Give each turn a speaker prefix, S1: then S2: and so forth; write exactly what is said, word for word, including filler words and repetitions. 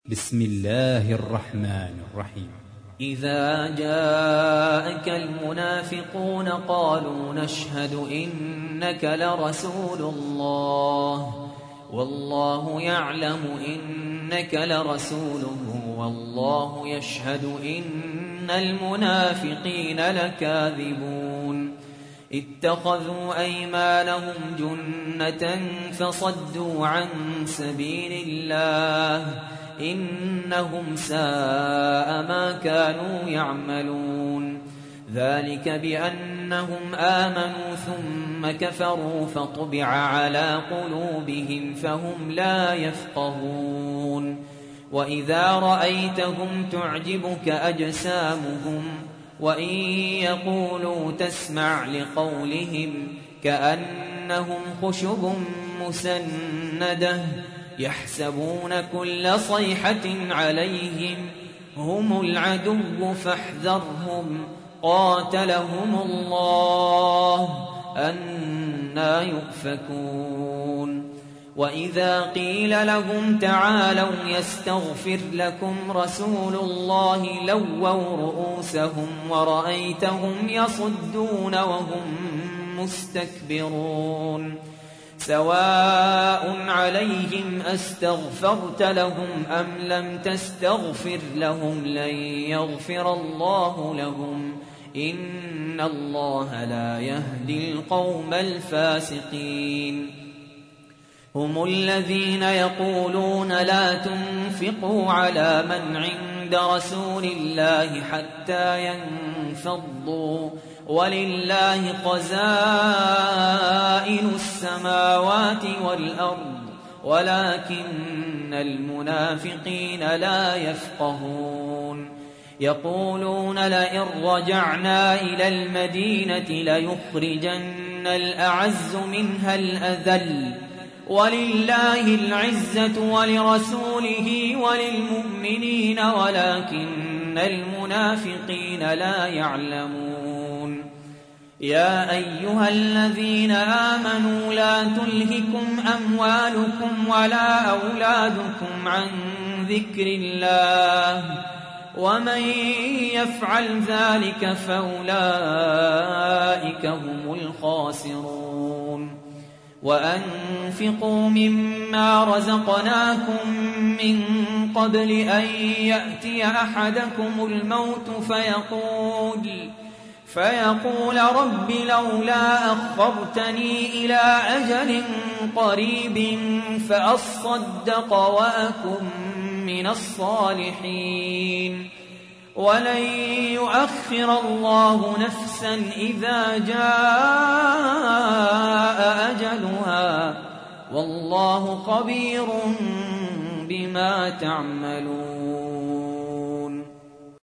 S1: بسم الله الرحمن الرحيم.
S2: إذا جاءك المنافقون قالوا نشهد إنك لرسول الله والله يعلم إنك لرسوله والله يشهد إن المنافقين لكاذبون اتخذوا أيمانهم جنة فصدوا عن سبيل الله إنهم ساء ما كانوا يعملون ذلك بأنهم آمنوا ثم كفروا فطبع على قلوبهم فهم لا يفقهون وإذا رأيتهم تعجبك أجسامهم وإن يقولوا تسمع لقولهم كأنهم خشب مسندة يحسبون كل صيحة عليهم هم العدو فاحذرهم قاتلهم الله أنى يؤفكون وإذا قيل لهم تعالوا يستغفر لكم رسول الله لووا رؤوسهم ورأيتهم يصدون وهم مستكبرون سواء عليهم أستغفرت لهم أم لم تستغفر لهم لن يغفر الله لهم إن الله لا يهدي القوم الفاسقين هم الذين يقولون لا تنفقوا على من عند رسول الله حتى ينفضوا ولله خزائن السماوات والأرض ولكن المنافقين لا يفقهون يقولون لئن رجعنا إلى المدينة ليخرجن الأعز منها الأذل ولله العزة ولرسوله وللمؤمنين ولكن المنافقين لا يعلمون يا أيها الذين آمنوا لا تلهكم أموالكم ولا أولادكم عن ذكر الله ومن يفعل ذلك فأولئك هم الخاسرون وأنفقوا مما رزقناكم من قبل أن يأتي أحدكم الموت فيقول فيقول رب لولا أخرتني إلى أجل قريب فأصدق وأكن من الصالحين ولن يؤخر الله نفسا إذا جاء أجلها والله خبير بما تعملون.